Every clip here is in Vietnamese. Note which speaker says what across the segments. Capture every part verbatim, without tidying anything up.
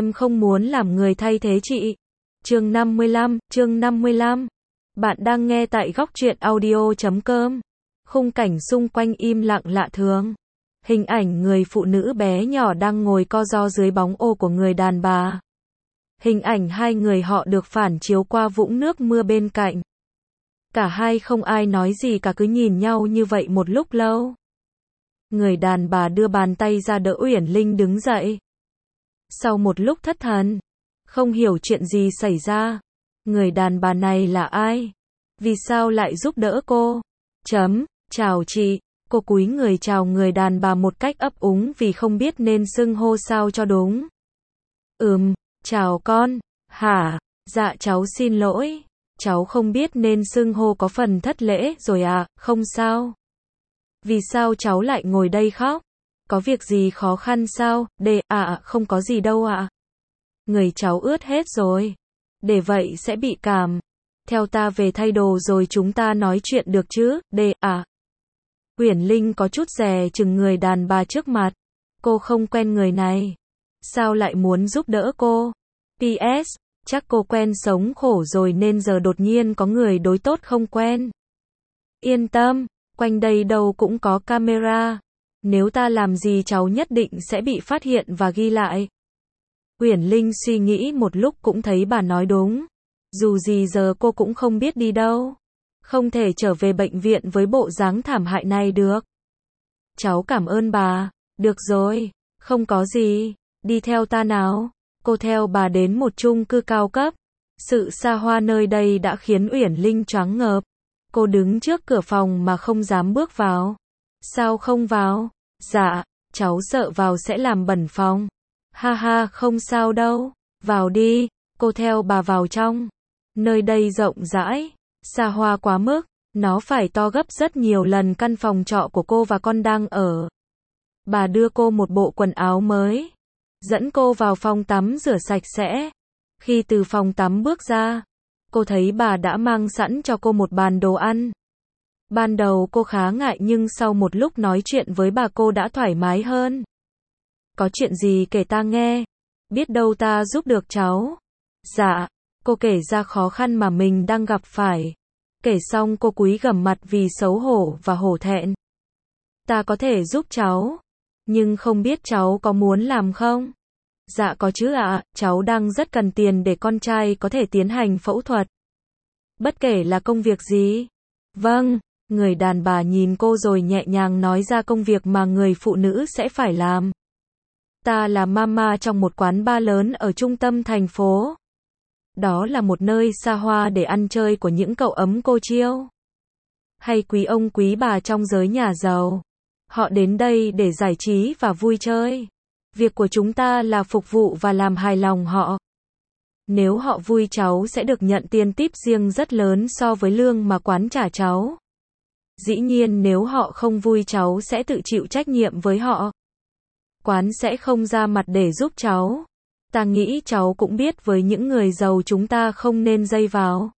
Speaker 1: em không muốn làm người thay thế chị. Chương năm mươi lăm, chương năm mươi lăm. Bạn đang nghe tại góc truyện audio chấm com. Khung cảnh xung quanh im lặng lạ thường. Hình ảnh người phụ nữ bé nhỏ đang ngồi co ro dưới bóng ô của người đàn bà. Hình ảnh hai người họ được phản chiếu qua vũng nước mưa bên cạnh. Cả hai không ai nói gì cả, cứ nhìn nhau như vậy một lúc lâu. Người đàn bà đưa bàn tay ra đỡ Uyển Linh đứng dậy. Sau một lúc thất thần, không hiểu chuyện gì xảy ra. Người đàn bà này là ai? Vì sao lại giúp đỡ cô? Chấm, chào chị. Cô cúi người chào người đàn bà một cách ấp úng vì không biết nên xưng hô sao cho đúng. Ừm, chào con. Hả? Dạ cháu xin lỗi. Cháu không biết nên xưng hô có phần thất lễ rồi à, không sao. Vì sao cháu lại ngồi đây khóc? Có việc gì khó khăn sao? Để, à, không có gì đâu ạ. À. Người cháu ướt hết rồi. Để vậy sẽ bị cảm. Theo ta về thay đồ rồi chúng ta nói chuyện được chứ? Để, à. Uyển Linh có chút dè chừng người đàn bà trước mặt. Cô không quen người này. Sao lại muốn giúp đỡ cô? pê ét, chắc cô quen sống khổ rồi nên giờ đột nhiên có người đối tốt không quen. Yên tâm, quanh đây đâu cũng có camera. Nếu ta làm gì cháu nhất định sẽ bị phát hiện và ghi lại. Uyển Linh suy nghĩ một lúc cũng thấy bà nói đúng. Dù gì giờ cô cũng không biết đi đâu. Không thể trở về bệnh viện với bộ dáng thảm hại này được. Cháu cảm ơn bà. Được rồi, không có gì. Đi theo ta nào. Cô theo bà đến một chung cư cao cấp. Sự xa hoa nơi đây đã khiến Uyển Linh choáng ngợp. Cô đứng trước cửa phòng mà không dám bước vào. Sao không vào? Dạ, cháu sợ vào sẽ làm bẩn phòng. Ha ha, không sao đâu. Vào đi. Cô theo bà vào trong. Nơi đây rộng rãi, xa hoa quá mức. Nó phải to gấp rất nhiều lần căn phòng trọ của cô và con đang ở. Bà đưa cô một bộ quần áo mới. Dẫn cô vào phòng tắm rửa sạch sẽ. Khi từ phòng tắm bước ra, cô thấy bà đã mang sẵn cho cô một bàn đồ ăn. Ban đầu cô khá ngại nhưng sau một lúc nói chuyện với bà cô đã thoải mái hơn. Có chuyện gì kể ta nghe. Biết đâu ta giúp được cháu. Dạ, cô kể ra khó khăn mà mình đang gặp phải. Kể xong cô cúi gằm mặt vì xấu hổ và hổ thẹn. Ta có thể giúp cháu. Nhưng không biết cháu có muốn làm không? Dạ có chứ ạ, à, cháu đang rất cần tiền để con trai có thể tiến hành phẫu thuật. Bất kể là công việc gì. Vâng, người đàn bà nhìn cô rồi nhẹ nhàng nói ra công việc mà người phụ nữ sẽ phải làm. Ta là mama trong một quán bar lớn ở trung tâm thành phố. Đó là một nơi xa hoa để ăn chơi của những cậu ấm cô chiêu. Hay quý ông quý bà trong giới nhà giàu. Họ đến đây để giải trí và vui chơi. Việc của chúng ta là phục vụ và làm hài lòng họ. Nếu họ vui cháu sẽ được nhận tiền tip riêng rất lớn so với lương mà quán trả cháu. Dĩ nhiên nếu họ không vui cháu sẽ tự chịu trách nhiệm với họ. Quán sẽ không ra mặt để giúp cháu. Ta nghĩ cháu cũng biết với những người giàu chúng ta không nên dây vào.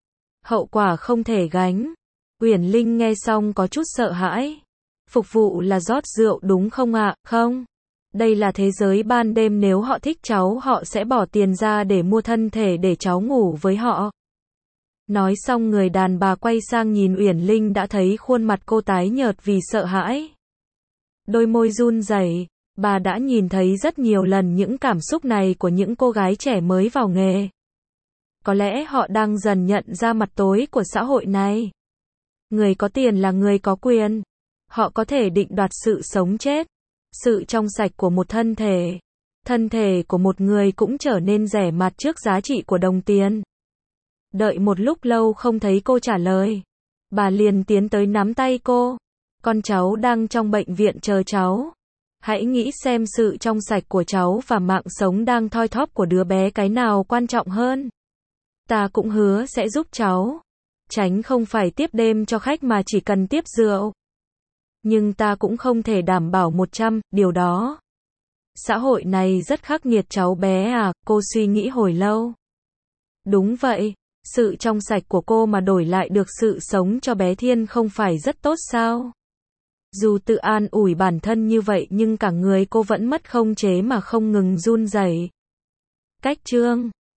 Speaker 1: Hậu quả không thể gánh. Uyển Linh nghe xong có chút sợ hãi. Phục vụ là rót rượu đúng không ạ? Không. Đây là thế giới ban đêm, nếu họ thích cháu họ sẽ bỏ tiền ra để mua thân thể để cháu ngủ với họ. Nói xong người đàn bà quay sang nhìn Uyển Linh đã thấy khuôn mặt cô tái nhợt vì sợ hãi. Đôi môi run rẩy. Bà đã nhìn thấy rất nhiều lần những cảm xúc này của những cô gái trẻ mới vào nghề. Có lẽ họ đang dần nhận ra mặt tối của xã hội này. Người có tiền là người có quyền. Họ có thể định đoạt sự sống chết. Sự trong sạch của một thân thể. Thân thể của một người cũng trở nên rẻ mạt trước giá trị của đồng tiền. Đợi một lúc lâu không thấy cô trả lời. Bà liền tiến tới nắm tay cô. Con cháu đang trong bệnh viện chờ cháu. Hãy nghĩ xem sự trong sạch của cháu và mạng sống đang thoi thóp của đứa bé cái nào quan trọng hơn. Ta cũng hứa sẽ giúp cháu. Tránh không phải tiếp đêm cho khách mà chỉ cần tiếp rượu. Nhưng ta cũng không thể đảm bảo một trăm điều đó. Xã hội này rất khắc nghiệt cháu bé à, cô suy nghĩ hồi lâu. Đúng vậy, sự trong sạch của cô mà đổi lại được sự sống cho bé Thiên không phải rất tốt sao? Dù tự an ủi bản thân như vậy nhưng cả người cô vẫn mất khống chế mà không ngừng run rẩy. Cách chương